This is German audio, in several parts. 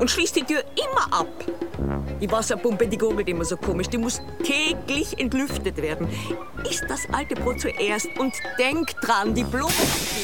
und schließt die Tür immer ab. Die Wasserpumpe, die gurgelt immer so komisch. Die muss täglich entlüftet werden. Isst das alte Brot zuerst und denk dran, die Blumen.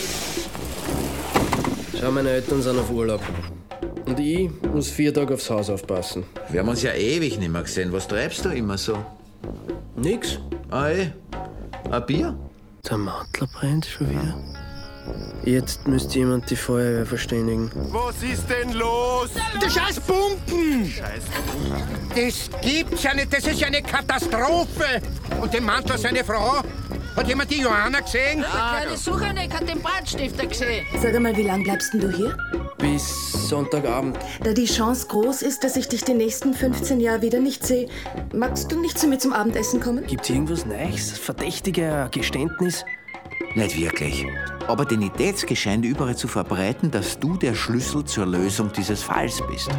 Schau, meine Eltern sind auf Urlaub. Und ich muss 4 Tage aufs Haus aufpassen. Wir haben uns ja ewig nicht mehr gesehen. Was treibst du immer so? Nix. Ei, ein Bier? Der Mantel brennt schon wieder. Jetzt müsste jemand die Feuerwehr verständigen. Was ist denn los? Die scheiß Pumpen! Das gibt's ja nicht, das ist ja eine Katastrophe! Und den Mantel seine Frau? Hat jemand die Johanna gesehen? Der kleine Suchanek hat den Brandstifter gesehen. Sag einmal, wie lang bleibst denn du hier? Bis Sonntagabend. Da die Chance groß ist, dass ich dich die nächsten 15 Jahre wieder nicht sehe, magst du nicht zu mir zum Abendessen kommen? Gibt's irgendwas Neues? Verdächtiger Geständnis? Nicht wirklich. Aber die Idee scheint überall zu verbreiten, dass du der Schlüssel zur Lösung dieses Falls bist.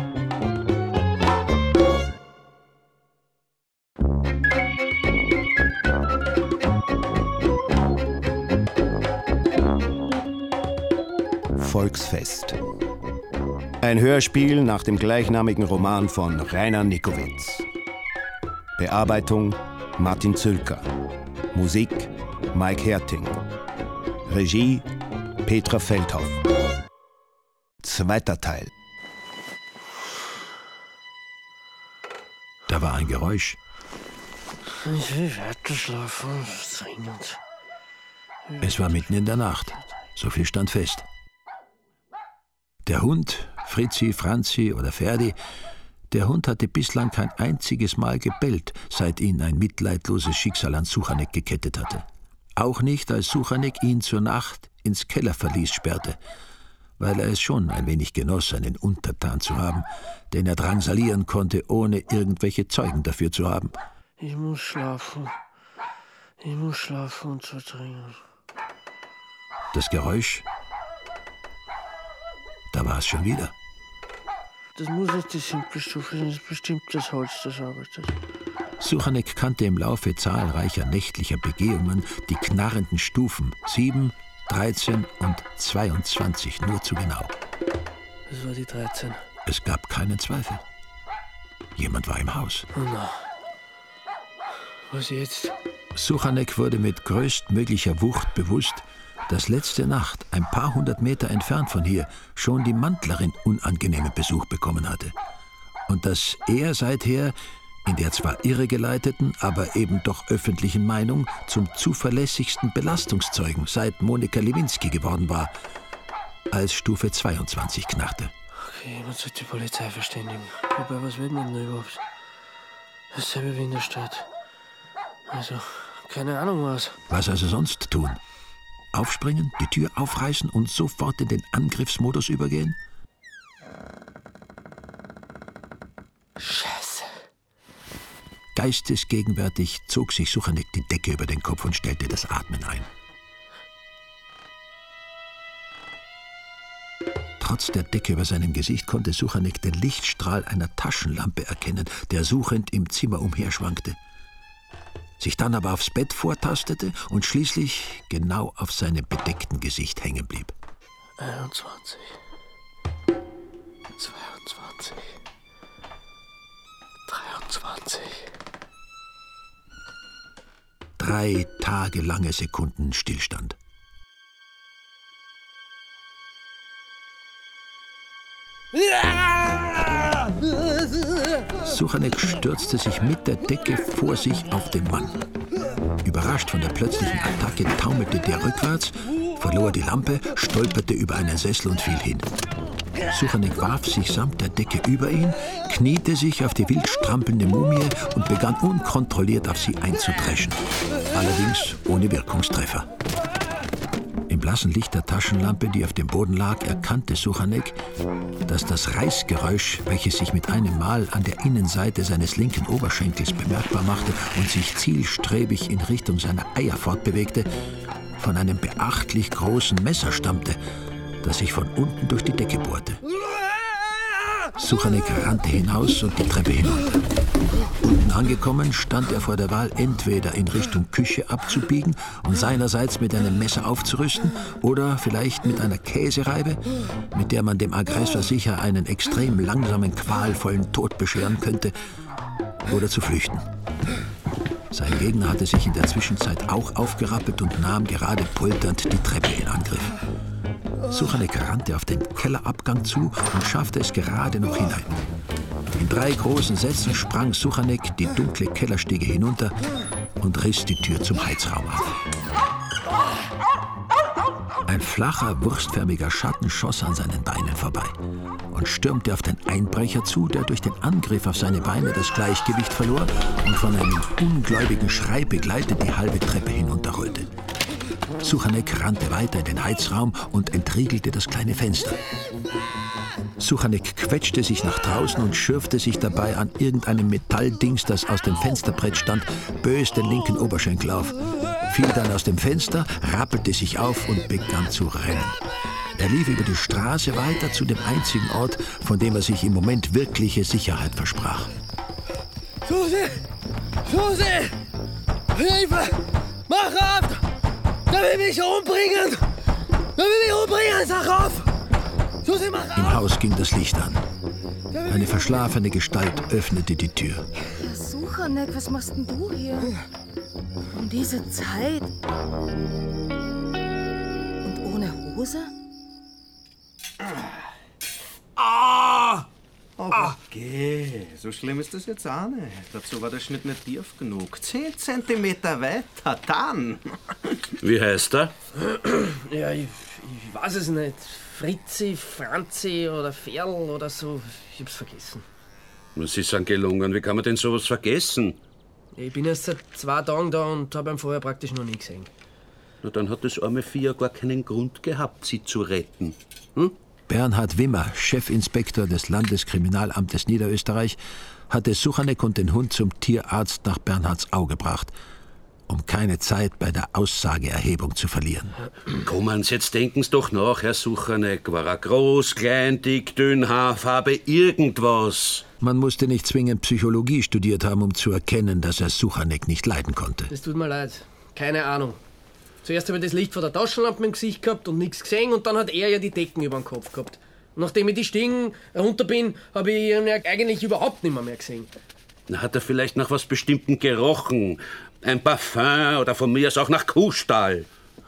Volksfest. Ein Hörspiel nach dem gleichnamigen Roman von Rainer Nickowitz. Bearbeitung Martin Zülker. Musik Mike Herting. Regie Petra Feldhoff. 2. Teil. Da war ein Geräusch. Ich will weiter schlafen. Dringend. Es war mitten in der Nacht. So viel stand fest. Der Hund, Fritzi, Franzi oder Ferdi, der Hund hatte bislang kein einziges Mal gebellt, seit ihn ein mitleidloses Schicksal an Suchanek gekettet hatte. Auch nicht, als Suchanek ihn zur Nacht ins Kellerverlies sperrte, weil er es schon ein wenig genoss, einen Untertan zu haben, den er drangsalieren konnte, ohne irgendwelche Zeugen dafür zu haben. Ich muss schlafen. Ich muss schlafen und zwar dringend. Das Geräusch, da war es schon wieder. Das muss nicht die simple Stufe sein, das ist bestimmt das Holz, das arbeitet. Suchanek kannte im Laufe zahlreicher nächtlicher Begehungen die knarrenden Stufen 7, 13 und 22 nur zu genau. Das war die 13. Es gab keinen Zweifel. Jemand war im Haus. Oh nein. Was jetzt? Suchanek wurde mit größtmöglicher Wucht bewusst, dass letzte Nacht, ein paar 100 Meter entfernt von hier, schon die Mantlerin unangenehmen Besuch bekommen hatte. Und dass er seither in der zwar irregeleiteten, aber eben doch öffentlichen Meinung zum zuverlässigsten Belastungszeugen seit Monika Lewinsky geworden war, als Stufe 22 knarrte. Okay, man sollte die Polizei verständigen. Wobei, was wird man denn überhaupt? Dasselbe wie in der Stadt. Also, keine Ahnung was. Was also sonst tun? Aufspringen, die Tür aufreißen und sofort in den Angriffsmodus übergehen? Scheiße. Geistesgegenwärtig zog sich Suchanek die Decke über den Kopf und stellte das Atmen ein. Trotz der Decke über seinem Gesicht konnte Suchanek den Lichtstrahl einer Taschenlampe erkennen, der suchend im Zimmer umherschwankte. Sich dann aber aufs Bett vortastete und schließlich genau auf seinem bedeckten Gesicht hängen blieb. 21. 22. 23. 3 tagelange Sekunden Stillstand. Suchanek stürzte sich mit der Decke vor sich auf den Mann. Überrascht von der plötzlichen Attacke taumelte der rückwärts, verlor die Lampe, stolperte über einen Sessel und fiel hin. Suchanek warf sich samt der Decke über ihn, kniete sich auf die wild strampelnde Mumie und begann unkontrolliert auf sie einzudreschen. Allerdings ohne Wirkungstreffer. Im blassen Licht der Taschenlampe, die auf dem Boden lag, erkannte Suchanek, dass das Reißgeräusch, welches sich mit einem Mal an der Innenseite seines linken Oberschenkels bemerkbar machte und sich zielstrebig in Richtung seiner Eier fortbewegte, von einem beachtlich großen Messer stammte, das sich von unten durch die Decke bohrte. Suchanek rannte hinaus und die Treppe hinunter. Unten angekommen stand er vor der Wahl, entweder in Richtung Küche abzubiegen und seinerseits mit einem Messer aufzurüsten oder vielleicht mit einer Käsereibe, mit der man dem Aggressor sicher einen extrem langsamen, qualvollen Tod bescheren könnte, oder zu flüchten. Sein Gegner hatte sich in der Zwischenzeit auch aufgerappelt und nahm gerade polternd die Treppe in Angriff. Suchanek rannte auf den Kellerabgang zu und schaffte es gerade noch hinein. In 3 großen Sätzen sprang Suchanek die dunkle Kellerstiege hinunter und riss die Tür zum Heizraum auf. Ein flacher, wurstförmiger Schatten schoss an seinen Beinen vorbei und stürmte auf den Einbrecher zu, der durch den Angriff auf seine Beine das Gleichgewicht verlor und von einem ungläubigen Schrei begleitet die halbe Treppe hinunterrollte. Suchanek rannte weiter in den Heizraum und entriegelte das kleine Fenster. Suchanek quetschte sich nach draußen und schürfte sich dabei an irgendeinem Metalldings, das aus dem Fensterbrett stand, bös den linken Oberschenkel auf, fiel dann aus dem Fenster, rappelte sich auf und begann zu rennen. Er lief über die Straße weiter zu dem einzigen Ort, von dem er sich im Moment wirkliche Sicherheit versprach. Susi! Susi! Hilfe! Mach ab! Der will mich umbringen! Der will mich umbringen! Sag auf! Susi, mach ab! Im Haus ging das Licht an. Eine verschlafene Gestalt öffnete die Tür. Ja, Suchanek, was machst denn du hier? Um diese Zeit? Und ohne Hose? Okay, so schlimm ist das jetzt auch nicht. Dazu war der Schnitt nicht tief genug. 10 Zentimeter weiter, dann. Wie heißt er? Ja, ich weiß es nicht. Fritzi, Franzi oder Ferl oder so. Ich hab's vergessen. Sie sind gelungen. Wie kann man denn sowas vergessen? Ich bin erst seit 2 Tagen da und habe ihn vorher praktisch noch nie gesehen. Na, dann hat das arme Vieh ja gar keinen Grund gehabt, sie zu retten. Hm? Bernhard Wimmer, Chefinspektor des Landeskriminalamtes Niederösterreich, hatte Suchanek und den Hund zum Tierarzt nach Bernhardsau gebracht, um keine Zeit bei der Aussageerhebung zu verlieren. Kommen Sie, jetzt denken Sie doch nach, Herr Suchanek. War er groß, klein, dick, dünn, Haarfarbe, irgendwas? Man musste nicht zwingend Psychologie studiert haben, um zu erkennen, dass er Suchanek nicht leiden konnte. Das tut mir leid. Keine Ahnung. Zuerst habe ich das Licht von der Taschenlampe im Gesicht gehabt und nichts gesehen und dann hat er ja die Decken über den Kopf gehabt. Und nachdem ich die Stiegen runter bin, habe ich ihn ja eigentlich überhaupt nicht mehr gesehen. Na, hat er vielleicht nach was Bestimmtem gerochen? Ein Parfum oder von mir aus auch nach Kuhstall?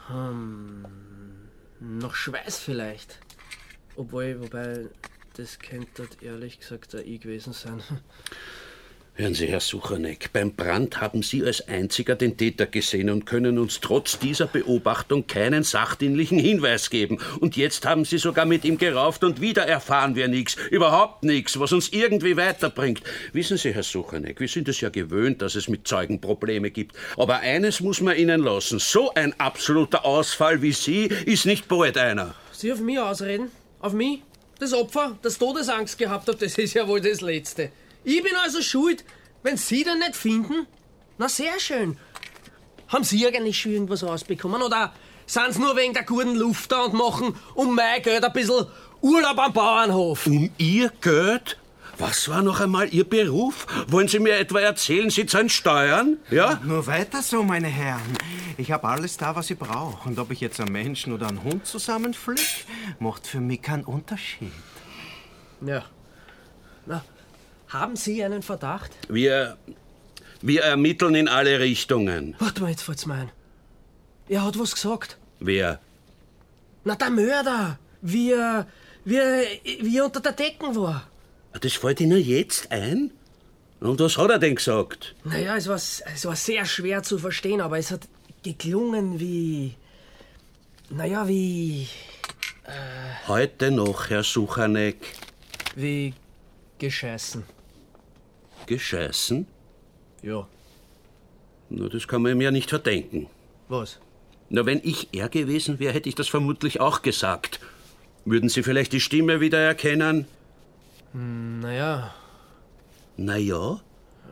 Nach Schweiß vielleicht. Wobei, das könnte ehrlich gesagt auch ich gewesen sein. Hören Sie, Herr Suchanek, beim Brand haben Sie als einziger den Täter gesehen und können uns trotz dieser Beobachtung keinen sachdienlichen Hinweis geben. Und jetzt haben Sie sogar mit ihm gerauft und wieder erfahren wir nichts, überhaupt nichts, was uns irgendwie weiterbringt. Wissen Sie, Herr Suchanek, wir sind es ja gewöhnt, dass es mit Zeugen Probleme gibt. Aber eines muss man Ihnen lassen, so ein absoluter Ausfall wie Sie ist nicht bald einer. Sie auf mich ausreden? Auf mich? Das Opfer, das Todesangst gehabt hat, das ist ja wohl das Letzte. Ich bin also schuld, wenn Sie den nicht finden? Na, sehr schön. Haben Sie eigentlich schon irgendwas rausbekommen? Oder sind Sie nur wegen der guten Luft da und machen um mein Geld ein bisschen Urlaub am Bauernhof? Um Ihr Geld? Was war noch einmal Ihr Beruf? Wollen Sie mir etwa erzählen, Sie zahlen Steuern? Ja? Nur weiter so, meine Herren. Ich habe alles da, was ich brauche. Und ob ich jetzt einen Menschen oder einen Hund zusammenflick, macht für mich keinen Unterschied. Ja. Na, haben Sie einen Verdacht? Wir ermitteln in alle Richtungen. Warte mal, jetzt fällt's mir ein. Er hat was gesagt. Wer? Na, der Mörder. Wie er unter der Decken war. Das fällt Ihnen jetzt ein? Und was hat er denn gesagt? Naja, es war sehr schwer zu verstehen, aber es hat geklungen wie... Naja, wie... Heute noch, Herr Suchanek. Wie gescheißen. Gescheißen? Ja. Na, das kann man ihm ja nicht verdenken. Was? Na, wenn ich er gewesen wäre, hätte ich das vermutlich auch gesagt. Würden Sie vielleicht die Stimme wieder erkennen? Naja. Naja?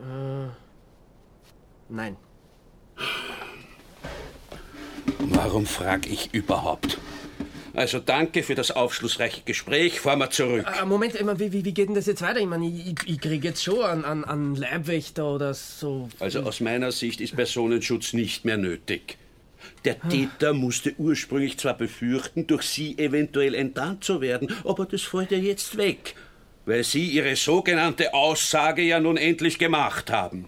Nein. Warum frag ich überhaupt? Also danke für das aufschlussreiche Gespräch. Fahren wir zurück. Moment, wie geht denn das jetzt weiter? Ich meine, ich kriege jetzt schon einen Leibwächter oder so. Also aus meiner Sicht ist Personenschutz nicht mehr nötig. Der Täter musste ursprünglich zwar befürchten, durch Sie eventuell enttarnt zu werden, aber das fällt ja jetzt weg, weil Sie Ihre sogenannte Aussage ja nun endlich gemacht haben.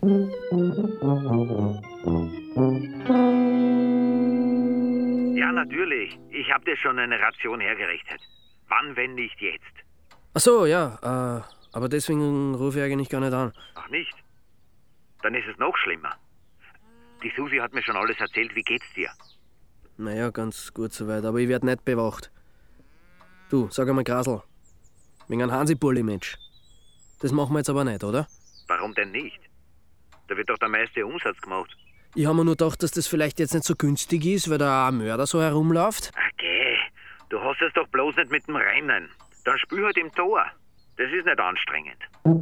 Ja, natürlich. Ich habe dir schon eine Ration hergerichtet. Wann, wenn nicht jetzt? Ach so, ja. Aber deswegen rufe ich eigentlich gar nicht an. Ach nicht? Dann ist es noch schlimmer. Die Susi hat mir schon alles erzählt. Wie geht's dir? Naja, ganz gut soweit, aber ich werd nicht bewacht. Du, sag einmal, Grasl. Wegen einem Hansi-Bulli-Mensch. Das machen wir jetzt aber nicht, oder? Warum denn nicht? Da wird doch der meiste Umsatz gemacht. Ich habe mir nur gedacht, dass das vielleicht jetzt nicht so günstig ist, weil da ein Mörder so herumläuft. Okay, du hast es doch bloß nicht mit dem Rennen. Dann spiel halt im Tor. Das ist nicht anstrengend.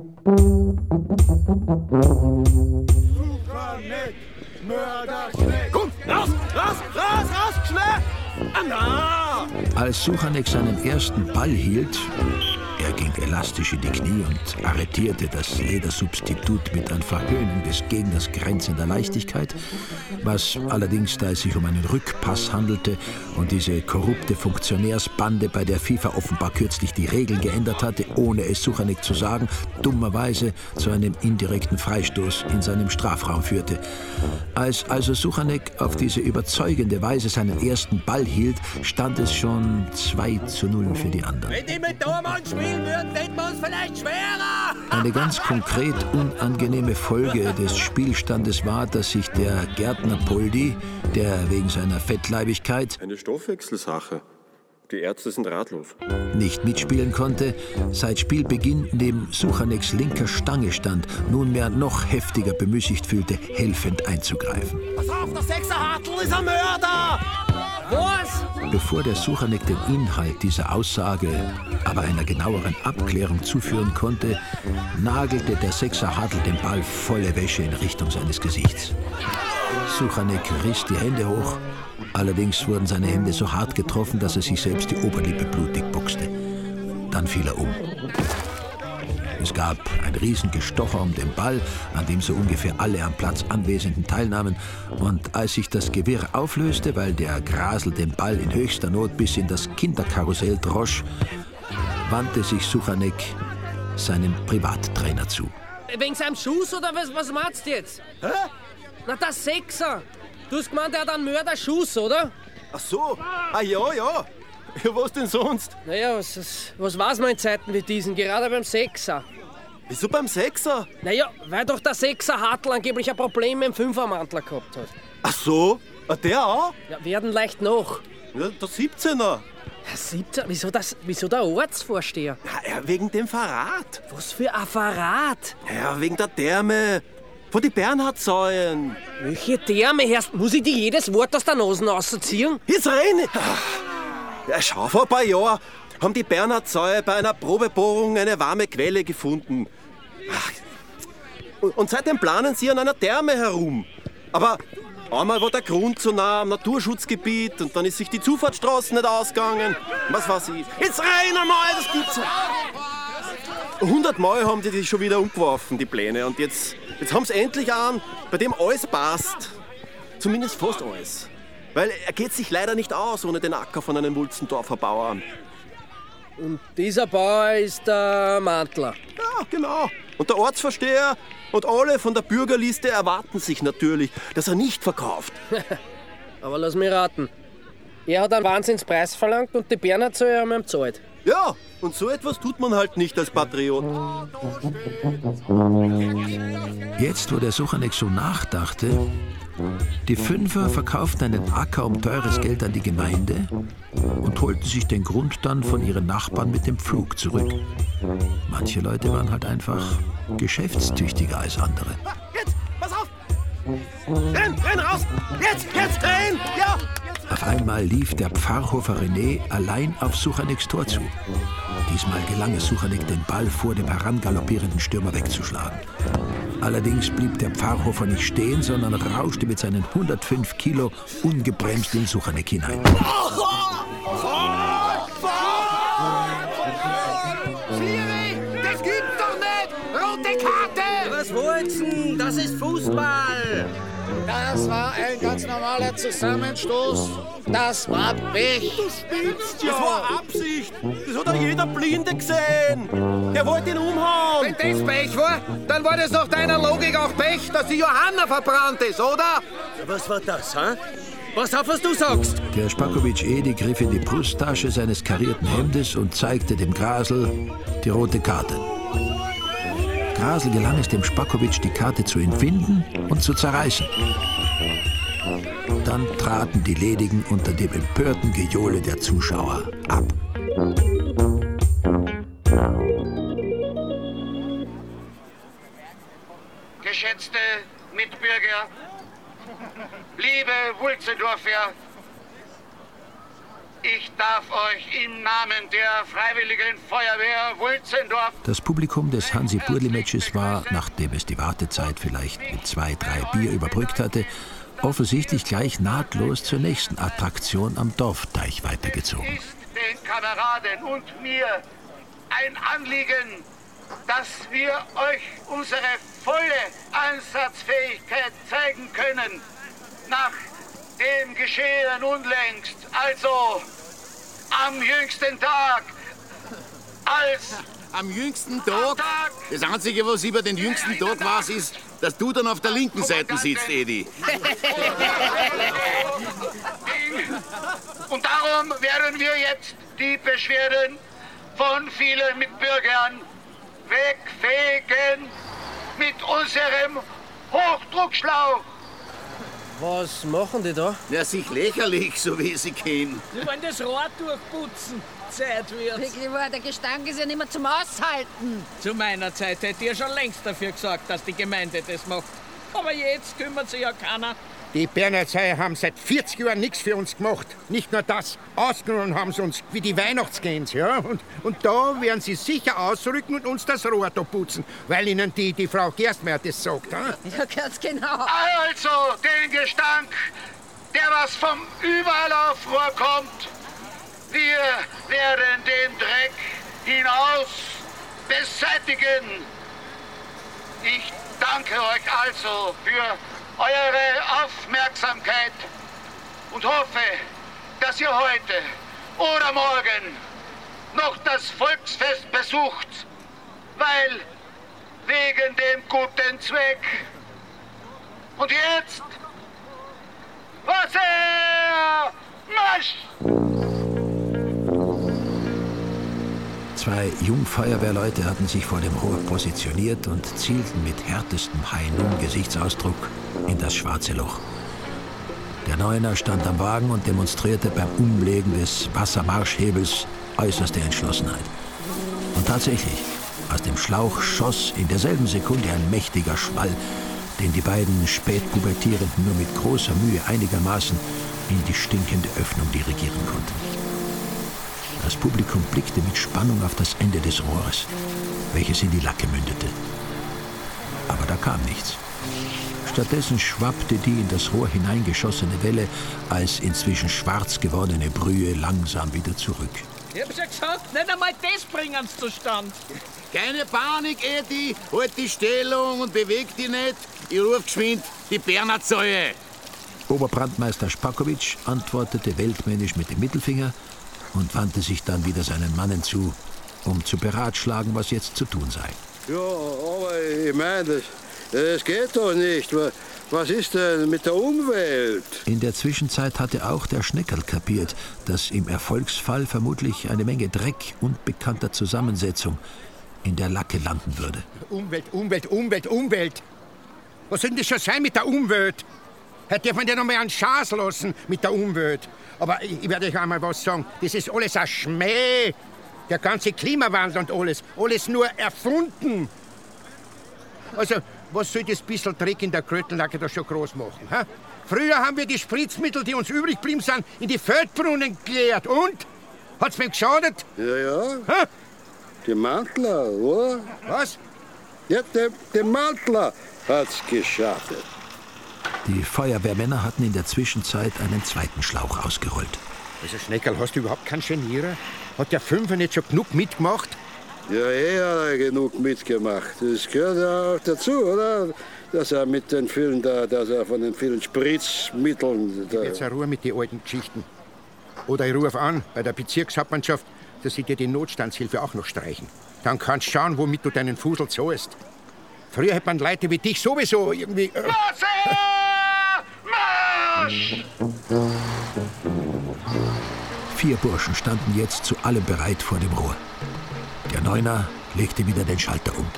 Komm, raus, schnell! Als Suchanek seinen ersten Ball hielt, er ging elastisch in die Knie und arretierte das Ledersubstitut mit einer Verhöhnung des Gegners grenzender Leichtigkeit, was allerdings, da es sich um einen Rückpass handelte und diese korrupte Funktionärsbande, bei der FIFA offenbar kürzlich die Regeln geändert hatte, ohne es Suchanek zu sagen, dummerweise zu einem indirekten Freistoß in seinem Strafraum führte. Als also Suchanek auf diese überzeugende Weise seinen ersten Ball hielt, stand es schon 2:0 für die anderen. Wenn die mit Tormann spielen würden, hätten wir uns vielleicht schwerer. Eine ganz konkret unangenehme Folge des Spielstandes war, dass sich der Gärtner Poldi, der wegen seiner Fettleibigkeit eine Stoffwechselsache. Die Ärzte sind ratlos. Nicht mitspielen konnte, seit Spielbeginn neben Suchaneks linker Stange stand, nunmehr noch heftiger bemüßigt fühlte, helfend einzugreifen. Pass auf, der Sechserhartl ist ein Mörder! Was? Bevor der Suchanek den Inhalt dieser Aussage aber einer genaueren Abklärung zuführen konnte, nagelte der Sechserhartl den Ball volle Wäsche in Richtung seines Gesichts. Suchanek riss die Hände hoch, allerdings wurden seine Hände so hart getroffen, dass er sich selbst die Oberlippe blutig boxte. Dann fiel er um. Es gab ein Riesengestocher um den Ball, an dem so ungefähr alle am Platz Anwesenden teilnahmen. Und als sich das Gewirr auflöste, weil der Grasl den Ball in höchster Not bis in das Kinderkarussell drosch, wandte sich Suchanek seinem Privattrainer zu. Wegen seinem Schuss oder was meinst du jetzt? Hä? Na, der Sechser. Du hast gemeint, er hat einen Mörderschuss, oder? Ach so, ja. Ja, was denn sonst? Naja, was weiß man in Zeiten wie diesen, gerade beim Sechser? Wieso beim Sechser? Naja, weil doch der Sechser-Hartl angeblich ein Problem mit dem Fünfermantler gehabt hat. Ach so, der auch? Ja, werden leicht noch. Ja, der 17er. Der 17er? Wieso der Ortsvorsteher? Ja, wegen dem Verrat. Was für ein Verrat? Ja, wegen der Therme. Von den Bernhardsäuen. Welche Therme, Herrst? Muss ich dir jedes Wort aus der Nase rausziehen? Jetzt rede ich. Ja, schau, vor ein paar Jahren haben die Bernhardsäue bei einer Probebohrung eine warme Quelle gefunden. Und seitdem planen sie an einer Therme herum. Aber einmal war der Grund zu nah am Naturschutzgebiet und dann ist sich die Zufahrtsstraße nicht ausgegangen. Was weiß ich. Jetzt rein einmal, das gibt's nicht. 100 Mal haben die schon wieder umgeworfen, die Pläne. Und jetzt haben sie endlich einen, bei dem alles passt. Zumindest fast alles. Weil er geht sich leider nicht aus ohne den Acker von einem Wulzendorfer Bauer. Und dieser Bauer ist der Mantler. Ja, genau. Und der Ortsvorsteher und alle von der Bürgerliste erwarten sich natürlich, dass er nicht verkauft. Aber lass mich raten. Er hat einen Wahnsinnspreis verlangt und die Bernhardsäue haben ihm gezahlt. Ja, und so etwas tut man halt nicht als Patriot. Jetzt, wo der Suchanek so nachdachte, die Fünfer verkauften einen Acker um teures Geld an die Gemeinde und holten sich den Grund dann von ihren Nachbarn mit dem Pflug zurück. Manche Leute waren halt einfach geschäftstüchtiger als andere. Jetzt, pass auf! Renn raus! Jetzt, renn! Ja! Auf einmal lief der Pfarrhofer René allein auf Suchaneks Tor zu. Diesmal gelang es Suchanek, den Ball vor dem herangaloppierenden Stürmer wegzuschlagen. Allerdings blieb der Pfarrhofer nicht stehen, sondern rauschte mit seinen 105 Kilo ungebremst in Suchanek hinein. Bolzen, das ist Fußball. Das war ein ganz normaler Zusammenstoß. Das war Pech. Du spinnst ja. Das war Absicht. Das hat doch jeder Blinde gesehen. Der wollte ihn umhauen. Wenn das Pech war, dann war das nach deiner Logik auch Pech, dass die Johanna verbrannt ist, oder? Was war das, hä? Pass auf, was du sagst. Der Spakowitsch Edi griff in die Brusttasche seines karierten Hemdes und zeigte dem Grasl die rote Karte. Grasl gelang es dem Spakowitsch, die Karte zu entwinden und zu zerreißen. Dann traten die Ledigen unter dem empörten Gejohle der Zuschauer ab. Geschätzte Mitbürger, liebe Wulzendorfer, ich darf euch im Namen der Freiwilligen Feuerwehr Wulzendorf... Das Publikum des Hansi-Burli-Matches war, nachdem es die Wartezeit vielleicht mit 2, 3 Bier überbrückt hatte, offensichtlich gleich nahtlos zur nächsten Attraktion am Dorfteich weitergezogen. Ist den Kameraden und mir ein Anliegen, dass wir euch unsere volle Einsatzfähigkeit zeigen können. Nach dem Geschehen unlängst, also am jüngsten Tag, als... Am jüngsten Tag? Das Einzige, was über den jüngsten Tag weiß, ist, dass du dann auf der linken Seite sitzt, Edi. Und darum werden wir jetzt die Beschwerden von vielen Mitbürgern wegfegen mit unserem Hochdruckschlauch. Was machen die da? Ja, sich lächerlich, so wie sie kennen. Sie wollen das Rohr durchputzen. Zeit wird. Wirklich wahr, der Gestank ist ja nicht mehr zum Aushalten. Zu meiner Zeit hätte ich ja schon längst dafür gesorgt, dass die Gemeinde das macht. Aber jetzt kümmert sich ja keiner. Die Bernhardsheier haben seit 40 Jahren nichts für uns gemacht. Nicht nur das, ausgenommen haben sie uns wie die Weihnachtsgänse. Ja? Und da werden sie sicher ausrücken und uns das Rohr da putzen, weil ihnen die Frau Gerstmeier das sagt. Ja, ja ganz genau. Also den Gestank, der was vom überall auf Rohr kommt. Wir werden den Dreck hinaus beseitigen. Ich danke euch also für eure Aufmerksamkeit und hoffe, dass ihr heute oder morgen noch das Volksfest besucht, weil wegen dem guten Zweck. Und jetzt, Wasser, Marsch! 2 Jungfeuerwehrleute hatten sich vor dem Rohr positioniert und zielten mit härtestem High-Noon-Gesichtsausdruck in das schwarze Loch. Der Neuner stand am Wagen und demonstrierte beim Umlegen des Wassermarschhebels äußerste Entschlossenheit. Und tatsächlich, aus dem Schlauch schoss in derselben Sekunde ein mächtiger Schwall, den die beiden Spätpubertierenden nur mit großer Mühe einigermaßen in die stinkende Öffnung dirigieren konnten. Das Publikum blickte mit Spannung auf das Ende des Rohres, welches in die Lacke mündete. Aber da kam nichts. Stattdessen schwappte die in das Rohr hineingeschossene Welle als inzwischen schwarz gewordene Brühe langsam wieder zurück. Ich hab's ja gesagt, nicht einmal das bringen sie zustand. Keine Panik, Edi. Halt die Stellung und beweg dich nicht. Ich ruf geschwind die Bernhardsheier. Oberbrandmeister Spakowitsch antwortete weltmännisch mit dem Mittelfinger und wandte sich dann wieder seinen Mannen zu, um zu beratschlagen, was jetzt zu tun sei. Ja, aber ich meine, das geht doch nicht. Was ist denn mit der Umwelt? In der Zwischenzeit hatte auch der Schneckerl kapiert, dass im Erfolgsfall vermutlich eine Menge Dreck unbekannter Zusammensetzung in der Lacke landen würde. Umwelt. Was soll denn das schon sein mit der Umwelt? Heute darf man ja noch mal einen Chance lassen mit der Umwelt. Aber ich werde euch einmal was sagen. Das ist alles ein Schmäh. Der ganze Klimawandel und alles nur erfunden. Also, was soll das bisschen Dreck in der Krötellacke da schon groß machen? Ha? Früher haben wir die Spritzmittel, die uns übrig geblieben sind, in die Feldbrunnen geleert. Und? Hat's mir geschadet? Ja. Ha? Die Mantler, oder? Was? Ja, der Mantler hat's geschadet. Die Feuerwehrmänner hatten in der Zwischenzeit einen zweiten Schlauch ausgerollt. Also Schneckerl, hast du überhaupt keinen Genierer? Hat der Fünfer nicht schon genug mitgemacht? Ja, hat er genug mitgemacht. Das gehört ja auch dazu, oder? Dass er mit den vielen, dass er von den vielen Spritzmitteln... Jetzt Ruhe mit den alten Geschichten. Oder ich rufe an bei der Bezirkshauptmannschaft, dass sie dir die Notstandshilfe auch noch streichen. Dann kannst du schauen, womit du deinen Fusel zahlst. Früher hätte man Leute wie dich sowieso irgendwie... Marsch! 4 Burschen standen jetzt zu allem bereit vor dem Rohr. Der Neuner legte wieder den Schalter um.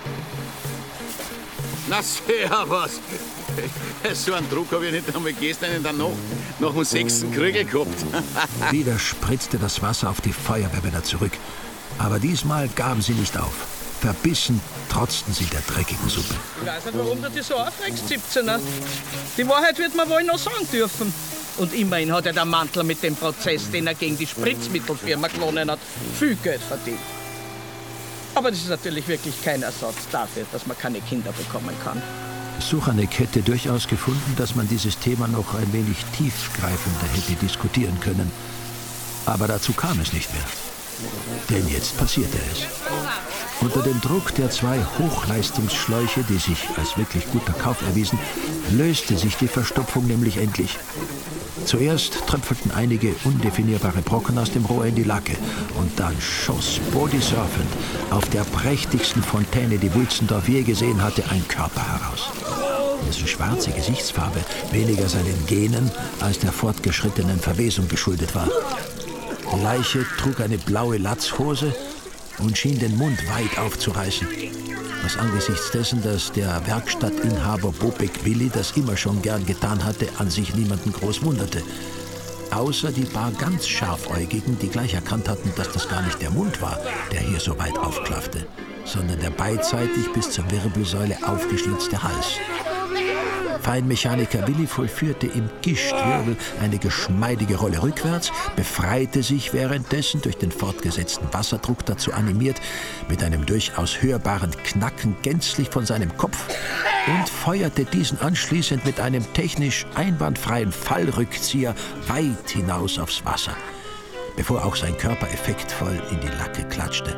Na, servus. So einen Druck habe ich nicht einmal gestern in der Nacht nach dem 6. Krügel gehabt. Wieder spritzte das Wasser auf die Feuerwehrmänner zurück. Aber diesmal gaben sie nicht auf. Verbissen trotzten sie der dreckigen Suppe. Ich weiß nicht, warum du dich so aufregst, 17er. Die Wahrheit wird man wohl noch sagen dürfen. Und immerhin hat ja der Mantl mit dem Prozess, den er gegen die Spritzmittelfirma gewonnen hat, viel Geld verdient. Aber das ist natürlich wirklich kein Ersatz dafür, dass man keine Kinder bekommen kann. Suchanek hätte durchaus gefunden, dass man dieses Thema noch ein wenig tiefgreifender hätte diskutieren können. Aber dazu kam es nicht mehr. Denn jetzt passierte es. Unter dem Druck der 2 Hochleistungsschläuche, die sich als wirklich guter Kauf erwiesen, löste sich die Verstopfung nämlich endlich. Zuerst tröpfelten einige undefinierbare Brocken aus dem Rohr in die Lacke und dann schoss bodysurfend auf der prächtigsten Fontäne, die Wulzendorf je gesehen hatte, ein Körper heraus. Dessen schwarze Gesichtsfarbe weniger seinen Genen als der fortgeschrittenen Verwesung geschuldet war. Die Leiche trug eine blaue Latzhose und schien den Mund weit aufzureißen. Was angesichts dessen, dass der Werkstattinhaber Bobek Willi das immer schon gern getan hatte, an sich niemanden groß wunderte. Außer die paar ganz Scharfäugigen, die gleich erkannt hatten, dass das gar nicht der Mund war, der hier so weit aufklaffte, sondern der beidseitig bis zur Wirbelsäule aufgeschlitzte Hals. Feinmechaniker Willi vollführte im Gischtwirbel eine geschmeidige Rolle rückwärts, befreite sich währenddessen, durch den fortgesetzten Wasserdruck dazu animiert, mit einem durchaus hörbaren Knacken gänzlich von seinem Kopf und feuerte diesen anschließend mit einem technisch einwandfreien Fallrückzieher weit hinaus aufs Wasser, bevor auch sein Körper effektvoll in die Lacke klatschte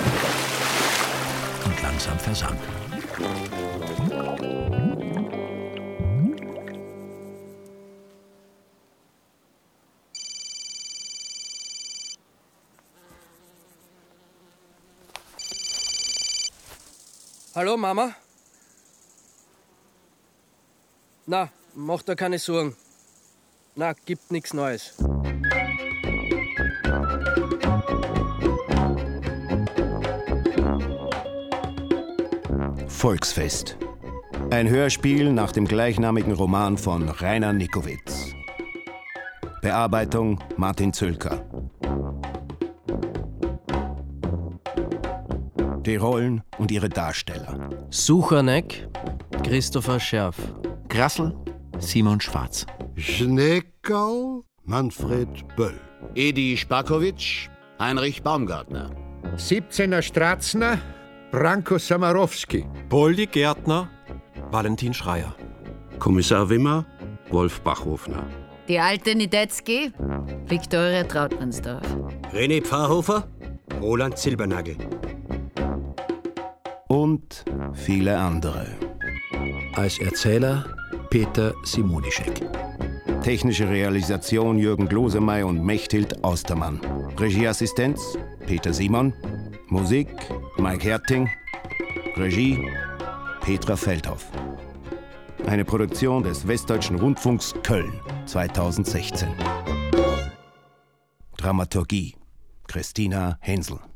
und langsam versank. Hallo, Mama? Na, mach dir keine Sorgen. Na, gibt nichts Neues. Volksfest. Ein Hörspiel nach dem gleichnamigen Roman von Rainer Nikowitz. Bearbeitung Martin Zülker. Die Rollen und ihre Darsteller. Suchanek, Christopher Scherf. Grassl, Simon Schwarz. Schneckerl, Manfred Böll. Edi Spakowitsch, Heinrich Baumgartner. 17er Stratzner, Branko Samarowski. Poldi Gärtner, Valentin Schreier. Kommissar Wimmer, Wolf Bachhofner. Die alte Niedetzky, Viktoria Trautmannsdorf. René Pfarrhofer, Roland Silbernagel. Und viele andere. Als Erzähler Peter Simonischek. Technische Realisation Jürgen Glosemey und Mechthild Austermann. Regieassistenz Peter Simon. Musik Mike Herting. Regie Petra Feldhoff. Eine Produktion des Westdeutschen Rundfunks Köln 2016. Dramaturgie Christina Hensel.